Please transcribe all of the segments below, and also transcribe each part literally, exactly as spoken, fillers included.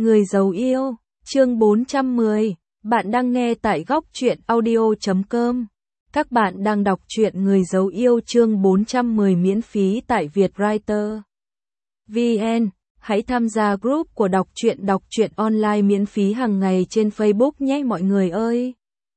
Người giấu yêu, chương bốn trăm mười. Bạn đang nghe tại góc truyện audio chấm com. Các bạn đang đọc truyện Người giấu yêu chương bốn trăm mười miễn phí tại Vietwriter chấm vn. Hãy tham gia group của đọc truyện đọc truyện online miễn phí hàng ngày trên Facebook nhé mọi người ơi.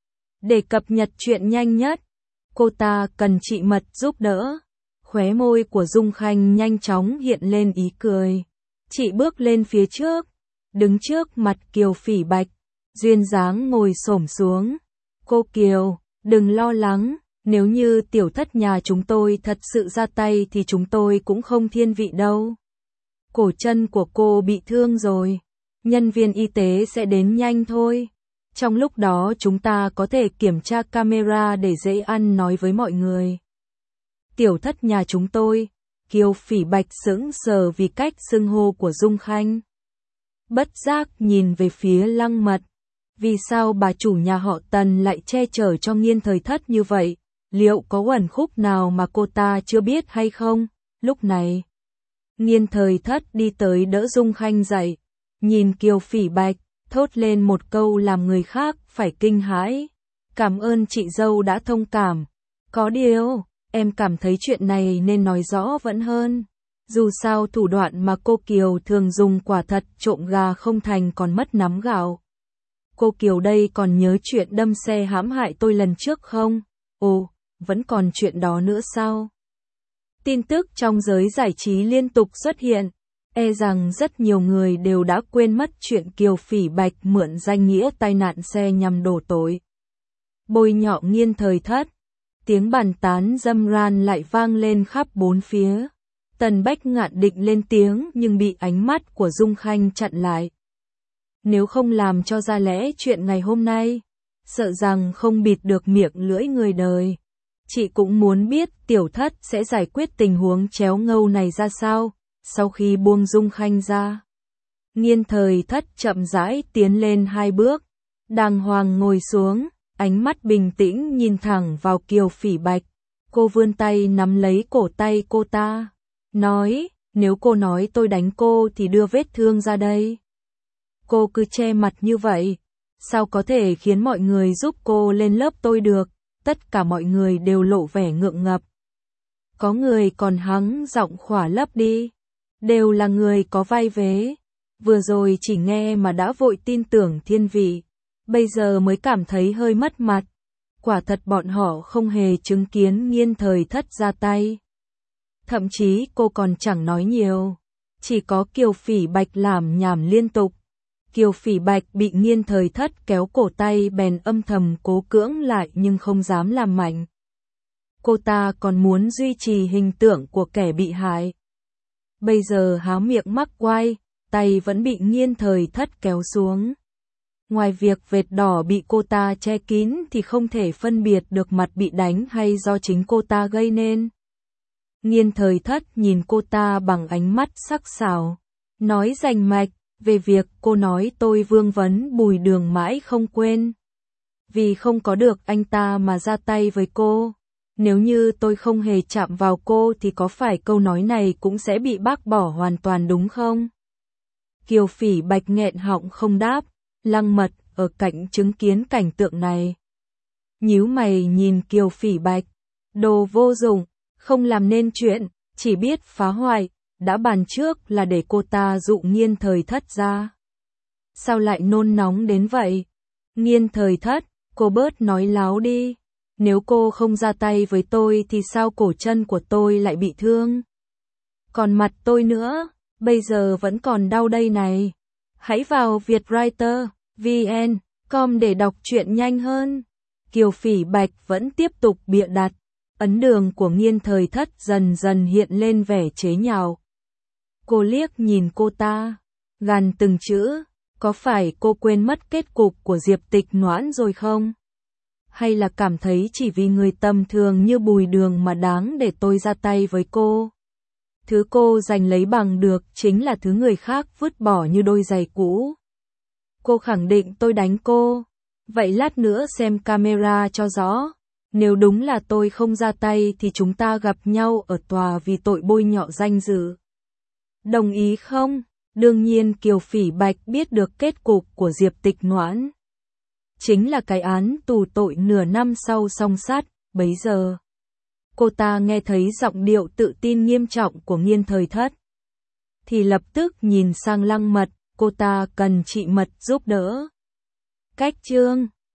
Để cập nhật truyện nhanh nhất, cô ta cần chị Mật giúp đỡ. Khóe môi của Dung Khanh nhanh chóng hiện lên ý cười. Chị bước lên phía trước, đứng trước mặt Kiều Phỉ Bạch, duyên dáng ngồi xổm xuống. Cô Kiều, đừng lo lắng, nếu như tiểu thất nhà chúng tôi thật sự ra tay thì chúng tôi cũng không thiên vị đâu. Cổ chân của cô bị thương rồi, nhân viên y tế sẽ đến nhanh thôi. Trong lúc đó chúng ta có thể kiểm tra camera để dễ ăn nói với mọi người. Tiểu thất nhà chúng tôi, Kiều Phỉ Bạch sững sờ vì cách xưng hô của Dung Khanh. Bất giác nhìn về phía Lăng Mật. Vì sao bà chủ nhà họ Tần lại che chở cho Nghiên Thời Thất như vậy? Liệu có uẩn khúc nào mà cô ta chưa biết hay không? Lúc này, Nghiên Thời Thất đi tới đỡ Dung Khanh dậy, nhìn Kiều Phỉ Bạch, thốt lên một câu làm người khác phải kinh hãi. Cảm ơn chị dâu đã thông cảm. Có điều, em cảm thấy chuyện này nên nói rõ vẫn hơn. Dù sao thủ đoạn mà cô Kiều thường dùng quả thật trộm gà không thành còn mất nắm gạo. Cô Kiều đây còn nhớ chuyện đâm xe hãm hại tôi lần trước không? Ồ, vẫn còn chuyện đó nữa sao? Tin tức trong giới giải trí liên tục xuất hiện. E rằng rất nhiều người đều đã quên mất chuyện Kiều Phỉ Bạch mượn danh nghĩa tai nạn xe nhằm đổ tội bôi nhọ Nghiên Thời Thất. Tiếng bàn tán râm ran lại vang lên khắp bốn phía. Tần Bách Ngạn định lên tiếng nhưng bị ánh mắt của Dung Khanh chặn lại. Nếu không làm cho ra lẽ chuyện ngày hôm nay, sợ rằng không bịt được miệng lưỡi người đời. Chị cũng muốn biết tiểu thất sẽ giải quyết tình huống chéo ngâu này ra sao, sau khi buông Dung Khanh ra. Nghiên Thời Thất chậm rãi tiến lên hai bước, đàng hoàng ngồi xuống, ánh mắt bình tĩnh nhìn thẳng vào Kiều Phỉ Bạch. Cô vươn tay nắm lấy cổ tay cô ta, nói, nếu cô nói tôi đánh cô thì đưa vết thương ra đây. Cô cứ che mặt như vậy, sao có thể khiến mọi người giúp cô lên lớp tôi được? Tất cả mọi người đều lộ vẻ ngượng ngập. Có người còn hắng giọng khỏa lấp đi. Đều là người có vai vế. Vừa rồi chỉ nghe mà đã vội tin tưởng thiên vị. Bây giờ mới cảm thấy hơi mất mặt. Quả thật bọn họ không hề chứng kiến Nghiên Thời Thất ra tay. Thậm chí cô còn chẳng nói nhiều. Chỉ có Kiều Phỉ Bạch làm nhảm liên tục. Kiều Phỉ Bạch bị Nghiên Thời Thất kéo cổ tay bèn âm thầm cố cưỡng lại nhưng không dám làm mạnh. Cô ta còn muốn duy trì hình tượng của kẻ bị hại. Bây giờ há miệng mắc oai, tay vẫn bị Nghiên Thời Thất kéo xuống. Ngoài việc vệt đỏ bị cô ta che kín thì không thể phân biệt được mặt bị đánh hay do chính cô ta gây nên. Nghiên Thời Thất nhìn cô ta bằng ánh mắt sắc sảo, nói rành mạch. Về việc cô nói tôi vương vấn Bùi Đường mãi không quên. Vì không có được anh ta mà ra tay với cô. Nếu như tôi không hề chạm vào cô thì có phải câu nói này cũng sẽ bị bác bỏ hoàn toàn đúng không? Kiều Phỉ Bạch nghẹn họng không đáp. Lăng Mật ở cạnh chứng kiến cảnh tượng này, nhíu mày nhìn Kiều Phỉ Bạch. Đồ vô dụng, không làm nên chuyện, chỉ biết phá hoại. Đã bàn trước là để cô ta dụ Nghiên Thời Thất ra. Sao lại nôn nóng đến vậy? Nghiên Thời Thất, cô bớt nói láo đi. Nếu cô không ra tay với tôi thì sao cổ chân của tôi lại bị thương? Còn mặt tôi nữa, bây giờ vẫn còn đau đây này. Hãy vào Vietwriter chấm vn com để đọc truyện nhanh hơn. Kiều Phỉ Bạch vẫn tiếp tục bịa đặt. Ấn đường của Nghiên Thời Thất dần dần hiện lên vẻ chế nhạo. Cô liếc nhìn cô ta, gằn từng chữ, có phải cô quên mất kết cục của Diệp Tịch Noãn rồi không? Hay là cảm thấy chỉ vì người tầm thường như Bùi Đường mà đáng để tôi ra tay với cô? Thứ cô giành lấy bằng được chính là thứ người khác vứt bỏ như đôi giày cũ. Cô khẳng định tôi đánh cô. Vậy lát nữa xem camera cho rõ. Nếu đúng là tôi không ra tay thì chúng ta gặp nhau ở tòa vì tội bôi nhọ danh dự. Đồng ý không? Đương nhiên Kiều Phỉ Bạch biết được kết cục của Diệp Tịch Noãn. Chính là cái án tù tội nửa năm sau song sát, bấy giờ. Cô ta nghe thấy giọng điệu tự tin nghiêm trọng của Nghiên Thời Thất. Thì lập tức nhìn sang Lăng Mật, cô ta cần chị Mật giúp đỡ. Cách chương